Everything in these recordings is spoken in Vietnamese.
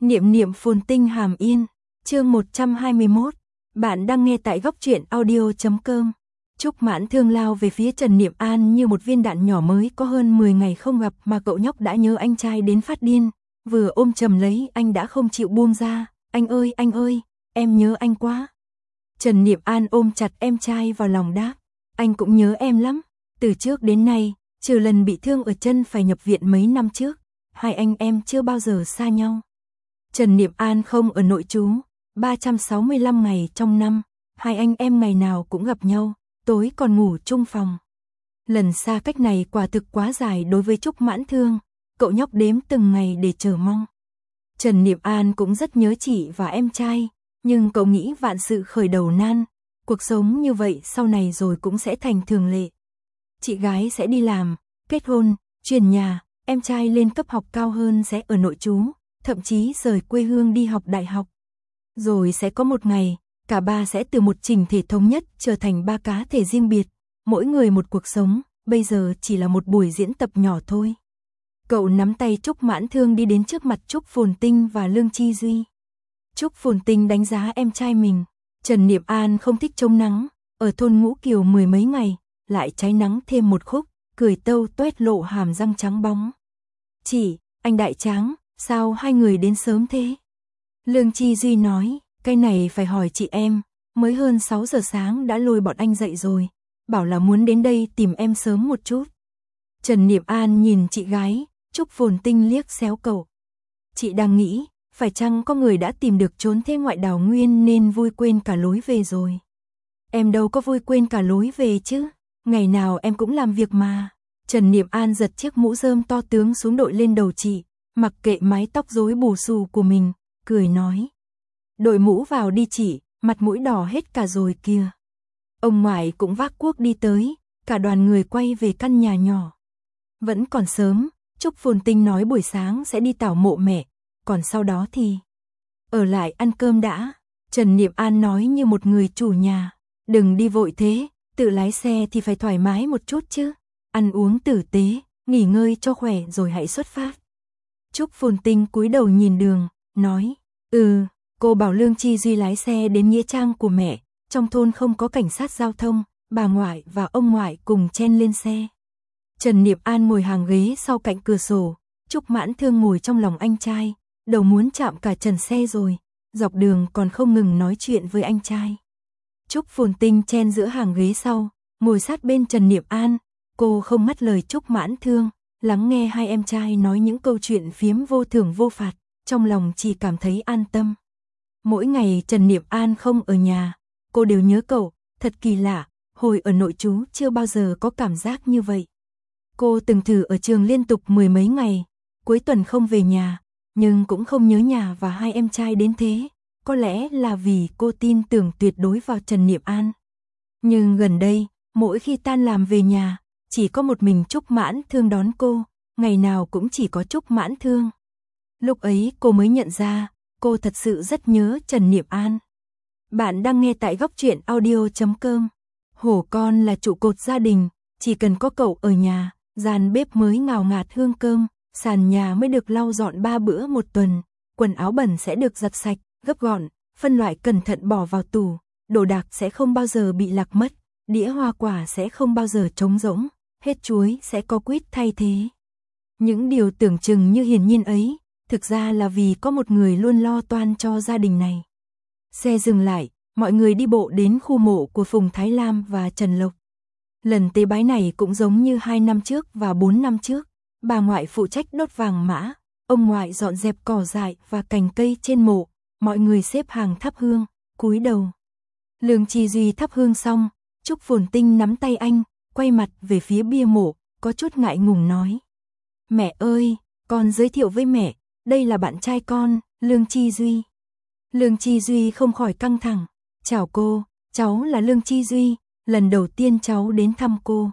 Niệm niệm phồn tinh hàm yên, chương 121, bạn đang nghe tại góc truyện audio.com. Trúc Mãn Thương lao về phía Trần Niệm An như một viên đạn nhỏ mới có hơn 10 ngày không gặp mà cậu nhóc đã nhớ anh trai đến phát điên, vừa ôm chầm lấy anh đã không chịu buông ra, anh ơi, em nhớ anh quá. Trần Niệm An ôm chặt em trai vào lòng đáp, anh cũng nhớ em lắm, từ trước đến nay, trừ lần bị thương ở chân phải nhập viện mấy năm trước, hai anh em chưa bao giờ xa nhau. Trần Niệm An không ở nội trú, 365 ngày trong năm, hai anh em ngày nào cũng gặp nhau, tối còn ngủ chung phòng. Lần xa cách này quả thực quá dài đối với Trúc Mãn Thương, cậu nhóc đếm từng ngày để chờ mong. Trần Niệm An cũng rất nhớ chị và em trai, nhưng cậu nghĩ vạn sự khởi đầu nan, cuộc sống như vậy sau này rồi cũng sẽ thành thường lệ. Chị gái sẽ đi làm, kết hôn, chuyển nhà, em trai lên cấp học cao hơn sẽ ở nội trú, thậm chí rời quê hương đi học đại học. Rồi sẽ có một ngày, cả ba sẽ từ một chỉnh thể thống nhất trở thành ba cá thể riêng biệt, mỗi người một cuộc sống, bây giờ chỉ là một buổi diễn tập nhỏ thôi. Cậu nắm tay Trúc Mãn Thương đi đến trước mặt Trúc Phồn Tinh và Lương Chi Duy. Trúc Phồn Tinh đánh giá em trai mình, Trần Niệm An không thích chống nắng, ở thôn Ngũ Kiều mười mấy ngày, lại cháy nắng thêm một khúc, cười tâu tuét lộ hàm răng trắng bóng. Chị, anh đại tráng, sao hai người đến sớm thế? Lương Chi Duy nói, cái này phải hỏi chị em, mới hơn 6 giờ sáng đã lôi bọn anh dậy rồi, bảo là muốn đến đây tìm em sớm một chút. Trần Niệm An nhìn chị gái, Trúc Phồn Tinh liếc xéo cậu. Chị đang nghĩ, phải chăng có người đã tìm được trốn thế ngoại đảo nguyên nên vui quên cả lối về rồi. Em đâu có vui quên cả lối về chứ, ngày nào em cũng làm việc mà. Trần Niệm An giật chiếc mũ rơm to tướng xuống đội lên đầu chị, mặc kệ mái tóc rối bù xù của mình, cười nói. Đội mũ vào đi chị, mặt mũi đỏ hết cả rồi kìa. Ông ngoại cũng vác cuốc đi tới, cả đoàn người quay về căn nhà nhỏ. Vẫn còn sớm, Trúc Phồn Tinh nói buổi sáng sẽ đi tảo mộ mẹ, còn sau đó thì ở lại ăn cơm đã. Trần Niệm An nói như một người chủ nhà, đừng đi vội thế, tự lái xe thì phải thoải mái một chút chứ, ăn uống tử tế, nghỉ ngơi cho khỏe rồi hãy xuất phát. Trúc Phồn Tinh cúi đầu nhìn đường, nói, cô bảo Lương Chi Duy lái xe đến nghĩa trang của mẹ, trong thôn không có cảnh sát giao thông, bà ngoại và ông ngoại cùng chen lên xe. Trần Niệm An ngồi hàng ghế sau cạnh cửa sổ, Trúc Mãn Thương ngồi trong lòng anh trai, đầu muốn chạm cả trần xe rồi, dọc đường còn không ngừng nói chuyện với anh trai. Trúc Phồn Tinh chen giữa hàng ghế sau, ngồi sát bên Trần Niệm An, cô không ngắt lời Trúc Mãn Thương, lắng nghe hai em trai nói những câu chuyện phiếm vô thưởng vô phạt, trong lòng chỉ cảm thấy an tâm. Mỗi ngày Trần Niệm An không ở nhà, cô đều nhớ cậu, thật kỳ lạ, hồi ở nội trú chưa bao giờ có cảm giác như vậy. Cô từng thử ở trường liên tục mười mấy ngày, cuối tuần không về nhà, nhưng cũng không nhớ nhà và hai em trai đến thế, có lẽ là vì cô tin tưởng tuyệt đối vào Trần Niệm An. Nhưng gần đây, mỗi khi tan làm về nhà, chỉ có một mình Trúc Mãn Thương đón cô, ngày nào cũng chỉ có Trúc Mãn Thương. Lúc ấy cô mới nhận ra, cô thật sự rất nhớ Trần Niệm An. Bạn đang nghe tại góc truyện audio.com. Hổ con là trụ cột gia đình, chỉ cần có cậu ở nhà, gian bếp mới ngào ngạt hương cơm, sàn nhà mới được lau dọn 3 bữa một tuần, quần áo bẩn sẽ được giặt sạch, gấp gọn, phân loại cẩn thận bỏ vào tủ, đồ đạc sẽ không bao giờ bị lạc mất, đĩa hoa quả sẽ không bao giờ trống rỗng, hết chuối sẽ có quýt thay thế. Những điều tưởng chừng như hiển nhiên ấy, thực ra là vì có một người luôn lo toan cho gia đình này. Xe dừng lại, mọi người đi bộ đến khu mộ của Phùng Thái Lam và Trần Lộc. Lần tế bái này cũng giống như 2 năm trước và 4 năm trước, bà ngoại phụ trách đốt vàng mã, ông ngoại dọn dẹp cỏ dại và cành cây trên mộ, mọi người xếp hàng thắp hương, cúi đầu. Lương Chi Duy thắp hương xong, Trúc Phồn Tinh nắm tay anh, quay mặt về phía bia mộ, có chút ngại ngùng nói. Mẹ ơi, con giới thiệu với mẹ, đây là bạn trai con, Lương Chi Duy. Lương Chi Duy không khỏi căng thẳng, chào cô, cháu là Lương Chi Duy, lần đầu tiên cháu đến thăm cô,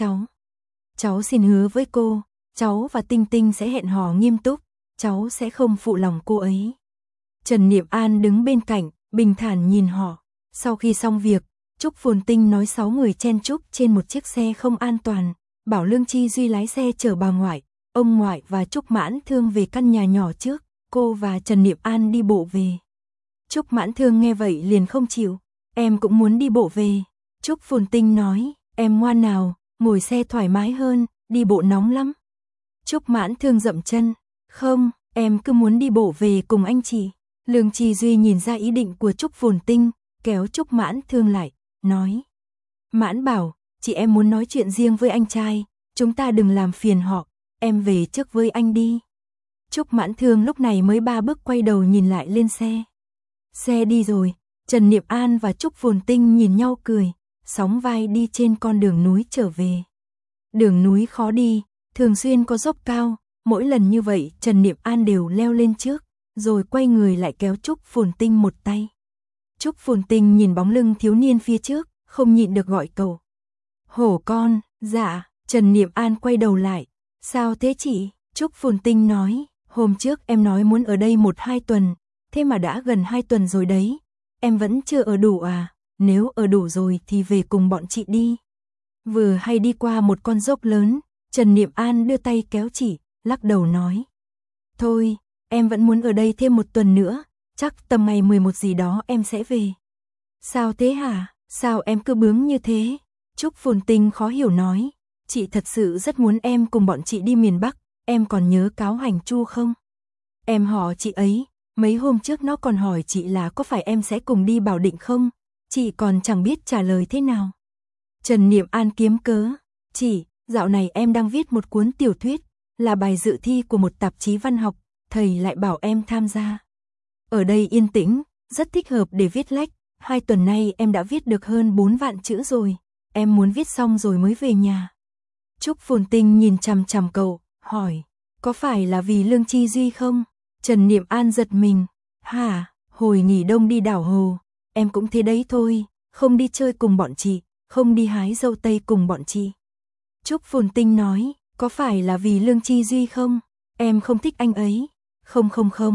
cháu xin hứa với cô, cháu và Tinh Tinh sẽ hẹn hò nghiêm túc, cháu sẽ không phụ lòng cô ấy. Trần Niệm An đứng bên cạnh, bình thản nhìn họ, sau khi xong việc, Trúc Phồn Tinh nói 6 người chen chúc trên một chiếc xe không an toàn, bảo Lương Chi Duy lái xe chở bà ngoại, ông ngoại và Trúc Mãn Thương về căn nhà nhỏ trước, cô và Trần Niệm An đi bộ về. Trúc Mãn Thương nghe vậy liền không chịu, em cũng muốn đi bộ về. Trúc Phồn Tinh nói, em ngoan nào, ngồi xe thoải mái hơn, đi bộ nóng lắm. Trúc Mãn Thương dậm chân, không, em cứ muốn đi bộ về cùng anh chị. Lương Chi Duy nhìn ra ý định của Trúc Phồn Tinh, kéo Trúc Mãn Thương lại, nói. Mãn Bảo, chị em muốn nói chuyện riêng với anh trai, chúng ta đừng làm phiền họ, em về trước với anh đi. Trúc Mãn Thương lúc này mới 3 bước quay đầu nhìn lại lên xe. Xe đi rồi, Trần Niệm An và Trúc Phồn Tinh nhìn nhau cười, sóng vai đi trên con đường núi trở về. Đường núi khó đi, thường xuyên có dốc cao, mỗi lần như vậy Trần Niệm An đều leo lên trước, rồi quay người lại kéo Trúc Phồn Tinh một tay. Trúc Phồn Tinh nhìn bóng lưng thiếu niên phía trước, không nhịn được gọi cậu. Hổ con, dạ, Trần Niệm An quay đầu lại. Sao thế chị? Trúc Phồn Tinh nói, hôm trước em nói muốn ở đây 1-2 tuần, thế mà đã gần 2 tuần rồi đấy. Em vẫn chưa ở đủ à? Nếu ở đủ rồi thì về cùng bọn chị đi. Vừa hay đi qua một con dốc lớn, Trần Niệm An đưa tay kéo chị, lắc đầu nói. Thôi, em vẫn muốn ở đây thêm 1 tuần nữa, chắc tầm ngày 11 gì đó em sẽ về. Sao thế hả? Sao em cứ bướng như thế? Trúc Phồn Tinh khó hiểu nói. Chị thật sự rất muốn em cùng bọn chị đi miền Bắc, em còn nhớ Cáo Hành Chu không? Em hỏi chị ấy, mấy hôm trước nó còn hỏi chị là có phải em sẽ cùng đi Bảo Định không? Chị còn chẳng biết trả lời thế nào. Trần Niệm An kiếm cớ. Chị, dạo này em đang viết một cuốn tiểu thuyết, là bài dự thi của một tạp chí văn học, thầy lại bảo em tham gia. Ở đây yên tĩnh, rất thích hợp để viết lách, 2 tuần nay em đã viết được hơn 4 vạn chữ rồi, em muốn viết xong rồi mới về nhà. Trúc Phồn Tinh nhìn chằm chằm cậu, hỏi, có phải là vì Lương Chi Duy không? Trần Niệm An giật mình, hả, hồi nghỉ đông đi đảo Hồ, em cũng thế đấy thôi, không đi chơi cùng bọn chị, không đi hái dâu tây cùng bọn chị. Trúc Phồn Tinh nói, có phải là vì Lương Chi Duy không? Em không thích anh ấy. Không,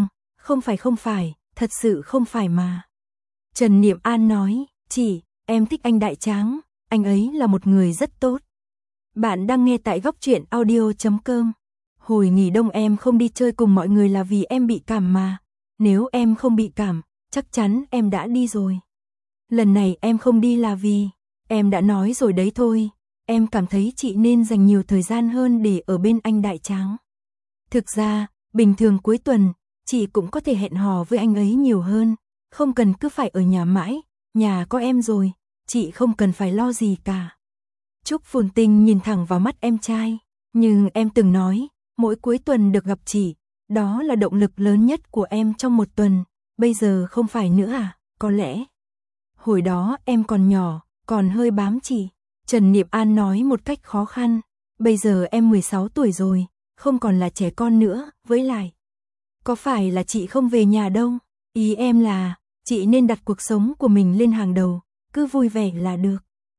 không phải, thật sự không phải mà. Trần Niệm An nói, chị, em thích anh Đại Tráng, anh ấy là một người rất tốt. Bạn đang nghe tại góc truyện audio.com. Hồi nghỉ đông em không đi chơi cùng mọi người là vì em bị cảm mà. Nếu em không bị cảm, chắc chắn em đã đi rồi. Lần này em không đi là vì, em đã nói rồi đấy thôi. Em cảm thấy chị nên dành nhiều thời gian hơn để ở bên anh Đại Tráng. Thực ra, bình thường cuối tuần, chị cũng có thể hẹn hò với anh ấy nhiều hơn. Không cần cứ phải ở nhà mãi, nhà có em rồi, chị không cần phải lo gì cả. Trúc Phồn Tinh nhìn thẳng vào mắt em trai, nhưng em từng nói, mỗi cuối tuần được gặp chị, đó là động lực lớn nhất của em trong 1 tuần, bây giờ không phải nữa à, có lẽ. Hồi đó em còn nhỏ, còn hơi bám chị. Trần Niệm An nói một cách khó khăn, bây giờ em 16 tuổi rồi, không còn là trẻ con nữa, với lại. Có phải là chị không về nhà đâu, ý em là, chị nên đặt cuộc sống của mình lên hàng đầu, cứ vui vẻ là được.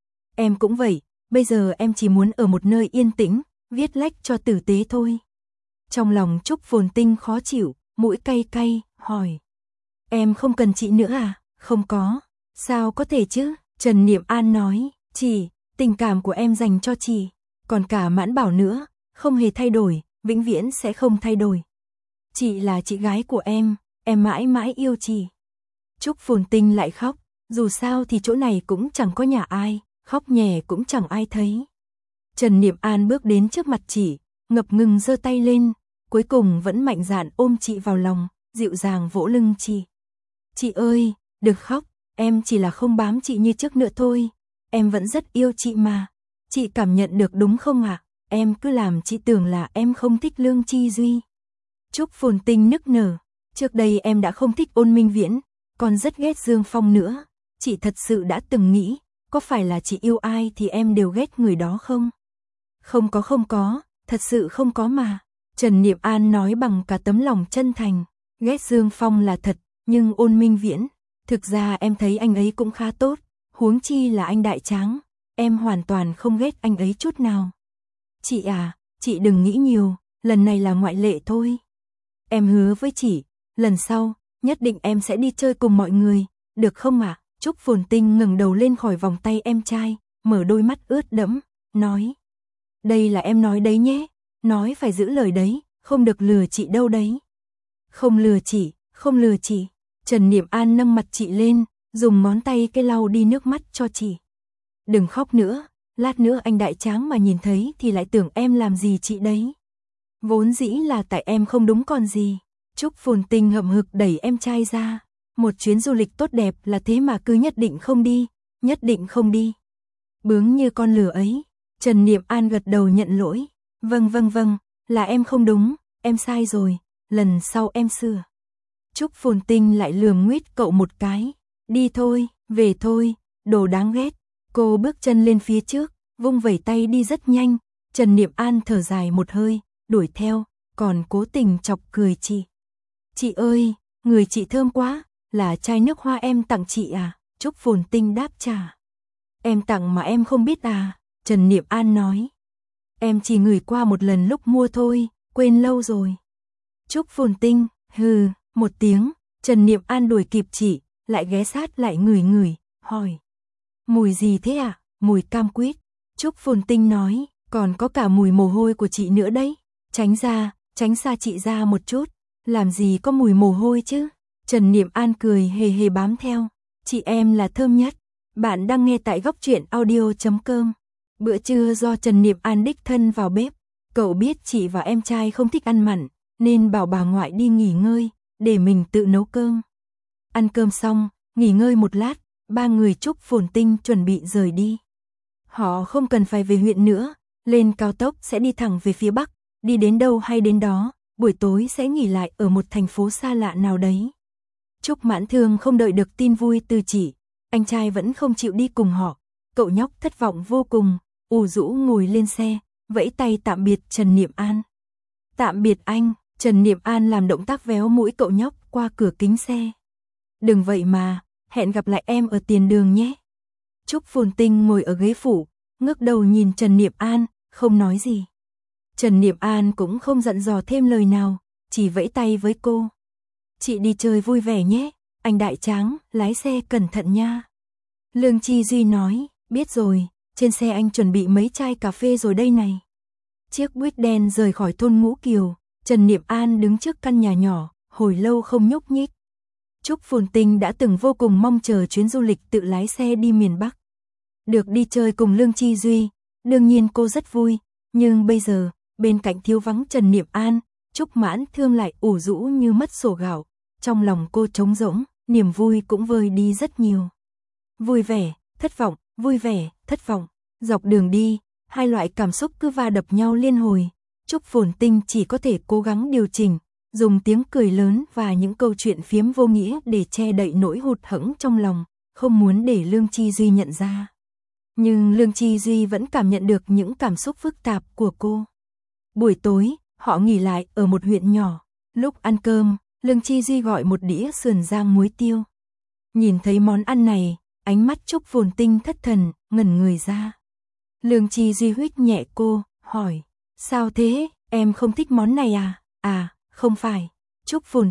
Em cũng vậy, bây giờ em chỉ muốn ở một nơi yên tĩnh, viết lách cho tử tế thôi. Trong lòng Trúc Phồn Tinh khó chịu, mũi cay cay, hỏi. Em không cần chị nữa à? Không có. Sao có thể chứ? Trần Niệm An nói, chị, tình cảm của em dành cho chị, còn cả Mãn Bảo nữa, không hề thay đổi, vĩnh viễn sẽ không thay đổi. Chị là chị gái của em mãi mãi yêu chị. Trúc Phồn Tinh lại khóc, dù sao thì chỗ này cũng chẳng có nhà ai, khóc nhè cũng chẳng ai thấy. Trần Niệm An bước đến trước mặt chị, ngập ngừng giơ tay lên, cuối cùng vẫn mạnh dạn ôm chị vào lòng, dịu dàng vỗ lưng chị. Chị ơi, đừng khóc, em chỉ là không bám chị như trước nữa thôi, em vẫn rất yêu chị mà. Chị cảm nhận được đúng không ạ? Em cứ làm chị tưởng là em không thích Lương Chi Duy. Trúc Phồn Tinh nức nở, trước đây em đã không thích Ôn Minh Viễn, còn rất ghét Dương Phong nữa. Chị thật sự đã từng nghĩ, có phải là chị yêu ai thì em đều ghét người đó không? Không có, thật sự không có mà. Trần Niệm An nói bằng cả tấm lòng chân thành, ghét Dương Phong là thật, nhưng Ôn Minh Viễn, thực ra em thấy anh ấy cũng khá tốt, huống chi là anh Đại Tráng, em hoàn toàn không ghét anh ấy chút nào. Chị à, chị đừng nghĩ nhiều, lần này là ngoại lệ thôi. Em hứa với chị, lần sau, nhất định em sẽ đi chơi cùng mọi người, được không ạ? Trúc Phồn Tinh ngẩng đầu lên khỏi vòng tay em trai, mở đôi mắt ướt đẫm, nói. Đây là em nói đấy nhé, nói phải giữ lời đấy, không được lừa chị đâu đấy. Không lừa chị, không lừa chị. Trần Niệm An nâng mặt chị lên, dùng ngón tay cái lau đi nước mắt cho chị. Đừng khóc nữa, lát nữa anh đại tráng mà nhìn thấy thì lại tưởng em làm gì chị đấy. Vốn dĩ là tại em không đúng còn gì. Trúc Phồn Tinh hậm hực đẩy em trai ra. Một chuyến du lịch tốt đẹp là thế mà cứ nhất định không đi, nhất định không đi. Bướng như con lừa ấy. Trần Niệm An gật đầu nhận lỗi. Vâng, là em không đúng, em sai rồi, lần sau em sửa. Trúc Phồn Tinh lại lườm nguýt cậu một cái. Đi thôi, về thôi, đồ đáng ghét. Cô bước chân lên phía trước, vung vẩy tay đi rất nhanh. Trần Niệm An thở dài một hơi, đuổi theo, còn cố tình chọc cười chị. Chị ơi, người chị thơm quá, là chai nước hoa em tặng chị à? Trúc Phồn Tinh đáp trả. Em tặng mà em không biết à? Trần Niệm An nói. Em chỉ ngửi qua một lần lúc mua thôi, quên lâu rồi. Trúc Phồn Tinh, hừ, một tiếng, Trần Niệm An đuổi kịp chị, lại ghé sát lại ngửi, hỏi. Mùi gì thế à? Mùi cam quýt. Trúc Phồn Tinh nói, còn có cả mùi mồ hôi của chị nữa đấy. Tránh xa chị ra một chút, làm gì có mùi mồ hôi chứ? Trần Niệm An cười hề hề bám theo. Chị em là thơm nhất. Bạn đang nghe tại góc truyện audio.com. Bữa trưa do Trần Niệm An đích thân vào bếp. Cậu biết chị và em trai không thích ăn mặn, nên bảo bà ngoại đi nghỉ ngơi, để mình tự nấu cơm. Ăn cơm xong, nghỉ ngơi một lát, ba người Trúc Phồn Tinh chuẩn bị rời đi. Họ không cần phải về huyện nữa, lên cao tốc sẽ đi thẳng về phía Bắc, đi đến đâu hay đến đó, buổi tối sẽ nghỉ lại ở một thành phố xa lạ nào đấy. Trúc Mãn Thương không đợi được tin vui từ chị, anh trai vẫn không chịu đi cùng họ, cậu nhóc thất vọng vô cùng, ủ rũ ngồi lên xe, vẫy tay tạm biệt Trần Niệm An. Tạm biệt anh, Trần Niệm An làm động tác véo mũi cậu nhóc qua cửa kính xe. Đừng vậy mà, hẹn gặp lại em ở tiền đường nhé. Trúc Phồn Tinh ngồi ở ghế phụ, ngước đầu nhìn Trần Niệm An, không nói gì. Trần Niệm An cũng không dặn dò thêm lời nào, chỉ vẫy tay với cô. Chị đi chơi vui vẻ nhé, anh đại tráng, lái xe cẩn thận nha. Lương Chi Duy nói, biết rồi, trên xe anh chuẩn bị mấy chai cà phê rồi đây này. Chiếc buýt đen rời khỏi thôn Ngũ Kiều, Trần Niệm An đứng trước căn nhà nhỏ, hồi lâu không nhúc nhích. Trúc Phồn Tinh đã từng vô cùng mong chờ chuyến du lịch tự lái xe đi miền Bắc. Được đi chơi cùng Lương Chi Duy, đương nhiên cô rất vui, nhưng bây giờ, bên cạnh thiếu vắng Trần Niệm An, Trúc Mãn Thương lại ủ rũ như mất sổ gạo, trong lòng cô trống rỗng, niềm vui cũng vơi đi rất nhiều. Vui vẻ, thất vọng, vui vẻ, thất vọng, dọc đường đi, hai loại cảm xúc cứ va đập nhau liên hồi. Trúc Phồn Tinh chỉ có thể cố gắng điều chỉnh, dùng tiếng cười lớn và những câu chuyện phiếm vô nghĩa để che đậy nỗi hụt hẫng trong lòng, không muốn để Lương Chi Duy nhận ra. Nhưng Lương Chi Duy vẫn cảm nhận được những cảm xúc phức tạp của cô. Buổi tối, họ nghỉ lại ở một huyện nhỏ. Lúc ăn cơm, Lương Chi Duy gọi một đĩa sườn rang muối tiêu. Nhìn thấy món ăn này, ánh mắt Trúc Phồn Tinh thất thần, ngẩn người ra. Lương Chi Duy huých nhẹ cô, hỏi, sao thế, em không thích món này à? À, không phải. Trúc Phồn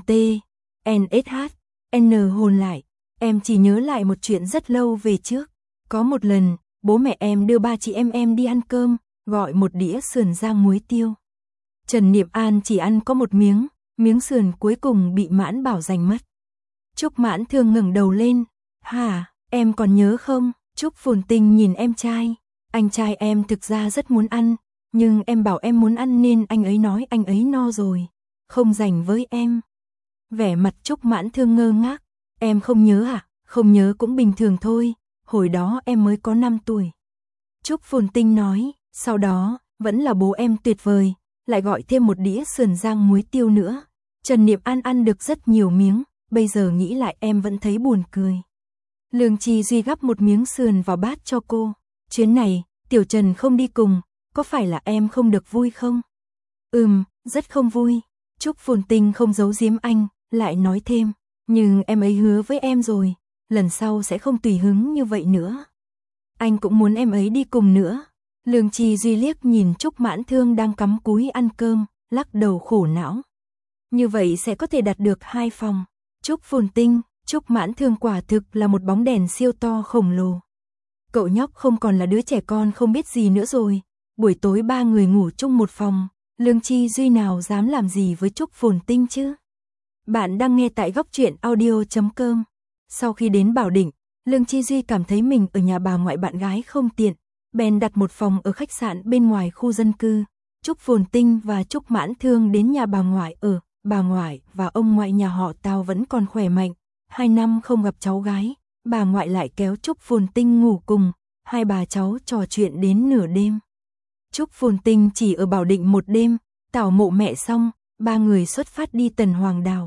N hồn lại, em chỉ nhớ lại một chuyện rất lâu về trước. Có một lần, bố mẹ em đưa ba chị em đi ăn cơm, gọi một đĩa sườn rang muối tiêu. Trần Niệm An chỉ ăn có một miếng sườn cuối cùng bị Mãn Bảo giành mất. Trúc Mãn Thương ngẩng đầu lên, hả, em còn nhớ không? Trúc Phồn Tinh nhìn em trai, anh trai em thực ra rất muốn ăn, nhưng em bảo em muốn ăn nên anh ấy nói anh ấy no rồi, không dành với em. Vẻ mặt Trúc Mãn Thương ngơ ngác, em không nhớ à? Không nhớ cũng bình thường thôi, hồi đó em mới có 5 tuổi. Trúc Phồn Tinh nói, sau đó, vẫn là bố em tuyệt vời, lại gọi thêm một đĩa sườn rang muối tiêu nữa. Trần Niệm An ăn được rất nhiều miếng, bây giờ nghĩ lại em vẫn thấy buồn cười. Lương Chi Duy gắp một miếng sườn vào bát cho cô. Chuyến này, Tiểu Trần không đi cùng, có phải là em không được vui không? Rất không vui. Trúc Phồn Tinh không giấu giếm anh, lại nói thêm, nhưng em ấy hứa với em rồi, lần sau sẽ không tùy hứng như vậy nữa. Anh cũng muốn em ấy đi cùng nữa. Lương Chi Duy liếc nhìn Trúc Mãn Thương đang cắm cúi ăn cơm, lắc đầu khổ não. Như vậy sẽ có thể đặt được 2 phòng. Trúc Phồn Tinh, Trúc Mãn Thương quả thực là một bóng đèn siêu to khổng lồ. Cậu nhóc không còn là đứa trẻ con không biết gì nữa rồi. Buổi tối 3 người ngủ chung một phòng, Lương Chi Duy nào dám làm gì với Trúc Phồn Tinh chứ? Bạn đang nghe tại góc truyện audio.com. Sau khi đến Bảo Định, Lương Chi Duy cảm thấy mình ở nhà bà ngoại bạn gái không tiện, bèn đặt một phòng ở khách sạn bên ngoài khu dân cư. Trúc Phồn Tinh và Trúc Mãn Thương đến nhà bà ngoại ở, bà ngoại và ông ngoại nhà họ Tào vẫn còn khỏe mạnh. 2 năm không gặp cháu gái, bà ngoại lại kéo Trúc Phồn Tinh ngủ cùng, hai bà cháu trò chuyện đến nửa đêm. Trúc Phồn Tinh chỉ ở Bảo Định một đêm, tảo mộ mẹ xong, ba người xuất phát đi Tần Hoàng Đảo.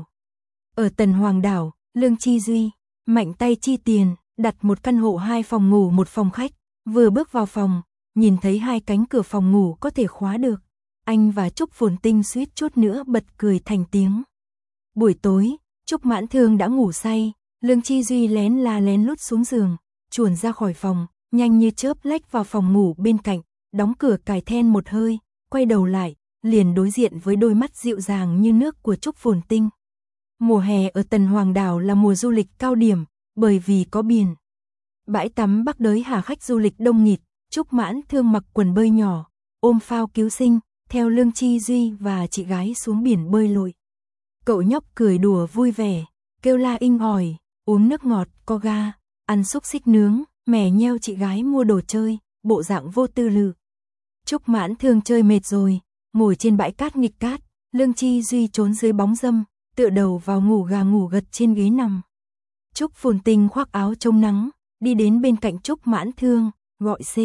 Ở Tần Hoàng Đảo, Lương Chi Duy mạnh tay chi tiền, đặt một căn hộ 2 phòng ngủ 1 phòng khách. Vừa bước vào phòng, nhìn thấy 2 cánh cửa phòng ngủ có thể khóa được, anh và Trúc Phồn Tinh suýt chút nữa bật cười thành tiếng. Buổi tối, Trúc Mãn Thương đã ngủ say, Lương Chi Duy lén lút xuống giường, chuồn ra khỏi phòng, nhanh như chớp lách vào phòng ngủ bên cạnh, đóng cửa cài then một hơi, quay đầu lại, liền đối diện với đôi mắt dịu dàng như nước của Trúc Phồn Tinh. Mùa hè ở Tần Hoàng Đảo là mùa du lịch cao điểm, bởi vì có biển. Bãi tắm Bắc Đới Hà khách du lịch đông nghịt, Trúc Mãn Thương mặc quần bơi nhỏ, ôm phao cứu sinh, theo Lương Chi Duy và chị gái xuống biển bơi lội. Cậu nhóc cười đùa vui vẻ, kêu la inh ỏi, uống nước ngọt, có ga, ăn xúc xích nướng, mè nheo chị gái mua đồ chơi, bộ dạng vô tư lự. Trúc Mãn Thương chơi mệt rồi, ngồi trên bãi cát nghịch cát, Lương Chi Duy trốn dưới bóng râm, tựa đầu vào ngủ gà ngủ gật trên ghế nằm. Trúc Phồn Tinh khoác áo chống nắng, đi đến bên cạnh Trúc Mãn Thương, gọi C.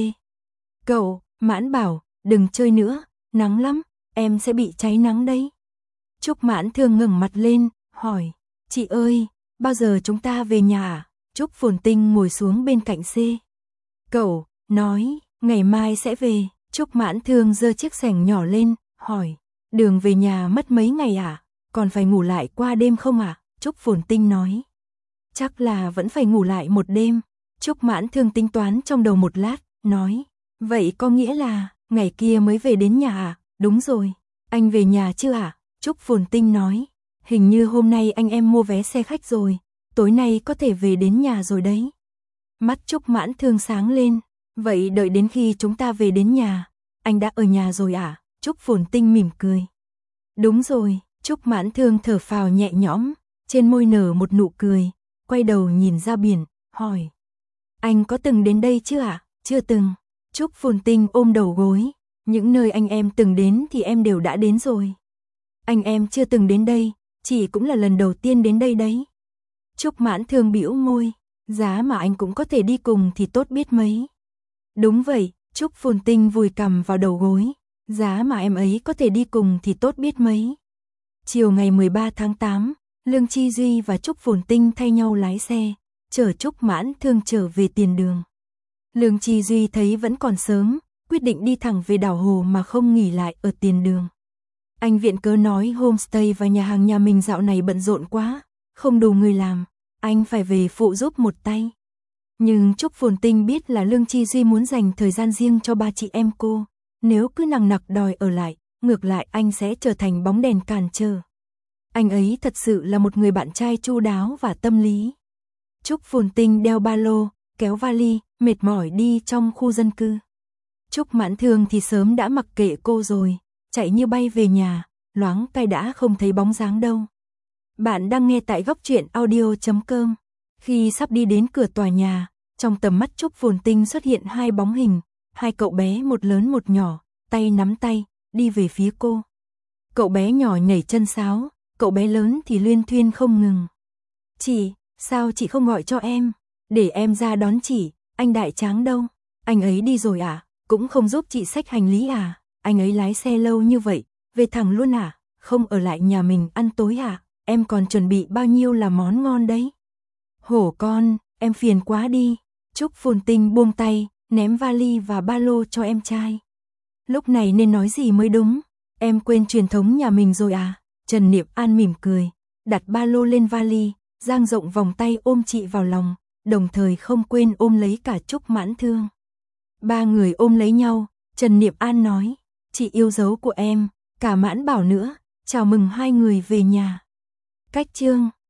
Cậu, Mãn bảo, đừng chơi nữa, nắng lắm, em sẽ bị cháy nắng đấy. Trúc Mãn Thương ngẩng mặt lên, hỏi, chị ơi, bao giờ chúng ta về nhà à? Trúc Phồn Tinh ngồi xuống bên cạnh C. Cậu, nói, ngày mai sẽ về. Trúc Mãn Thương giơ chiếc xẻng nhỏ lên, hỏi, đường về nhà mất mấy ngày à? Còn phải ngủ lại qua đêm không à? Trúc Phồn Tinh nói, chắc là vẫn phải ngủ lại một đêm. Trúc Mãn Thương tính toán trong đầu một lát, nói, vậy có nghĩa là, ngày kia mới về đến nhà à? Đúng rồi, anh về nhà chưa à? Trúc Phồn Tinh nói, hình như hôm nay anh em mua vé xe khách rồi, tối nay có thể về đến nhà rồi đấy. Mắt Trúc Mãn Thương sáng lên, vậy đợi đến khi chúng ta về đến nhà, anh đã ở nhà rồi à? Trúc Phồn Tinh mỉm cười. Đúng rồi, Trúc Mãn Thương thở phào nhẹ nhõm, trên môi nở một nụ cười, quay đầu nhìn ra biển, hỏi, anh có từng đến đây chưa ạ? Chưa từng. Trúc Phồn Tinh ôm đầu gối, những nơi anh em từng đến thì em đều đã đến rồi. Anh em chưa từng đến đây, chị cũng là lần đầu tiên đến đây đấy. Trúc Mãn Thương bĩu môi, giá mà anh cũng có thể đi cùng thì tốt biết mấy. Đúng vậy, Trúc Phồn Tinh vùi cằm vào đầu gối, giá mà em ấy có thể đi cùng thì tốt biết mấy. Chiều ngày 13 tháng 8, Lương Chi Duy và Trúc Phồn Tinh thay nhau lái xe, chở Trúc Mãn Thương trở về tiền đường. Lương Chi Duy thấy vẫn còn sớm, quyết định đi thẳng về đảo Hồ mà không nghỉ lại ở tiền đường. Anh viện cớ nói homestay và nhà hàng nhà mình dạo này bận rộn quá, không đủ người làm, anh phải về phụ giúp một tay. Nhưng Trúc Phồn Tinh biết là Lương Chi Duy muốn dành thời gian riêng cho ba chị em cô, nếu cứ nằng nặc đòi ở lại, ngược lại anh sẽ trở thành bóng đèn cản trở. Anh ấy thật sự là một người bạn trai chu đáo và tâm lý. Trúc Phồn Tinh đeo ba lô, kéo vali, mệt mỏi đi trong khu dân cư. Trúc Mãn Thương thì sớm đã mặc kệ cô rồi, chạy như bay về nhà, loáng cay đã không thấy bóng dáng đâu. Bạn đang nghe tại góc truyện audio.com. Khi sắp đi đến cửa tòa nhà, trong tầm mắt Trúc Phồn Tinh xuất hiện 2 bóng hình, 2 cậu bé một lớn một nhỏ, tay nắm tay, đi về phía cô. Cậu bé nhỏ nhảy chân sáo, cậu bé lớn thì luyên thuyên không ngừng. Chị, sao chị không gọi cho em? Để em ra đón chị, anh Đại Tráng đâu? Anh ấy đi rồi à? Cũng không giúp chị xách hành lý à? Anh ấy lái xe lâu như vậy, về thẳng luôn à? Không ở lại nhà mình ăn tối à? Em còn chuẩn bị bao nhiêu là món ngon đấy? Hổ con, em phiền quá đi. Trúc Phồn Tinh buông tay, ném vali và ba lô cho em trai. Lúc này nên nói gì mới đúng? Em quên truyền thống nhà mình rồi à? Trần Niệm An mỉm cười, đặt ba lô lên vali, dang rộng vòng tay ôm chị vào lòng, đồng thời không quên ôm lấy cả Trúc Mãn Thương. Ba người ôm lấy nhau, Trần Niệm An nói, chị yêu dấu của em, cả Mãn Bảo nữa, chào mừng 2 người về nhà. Cách chương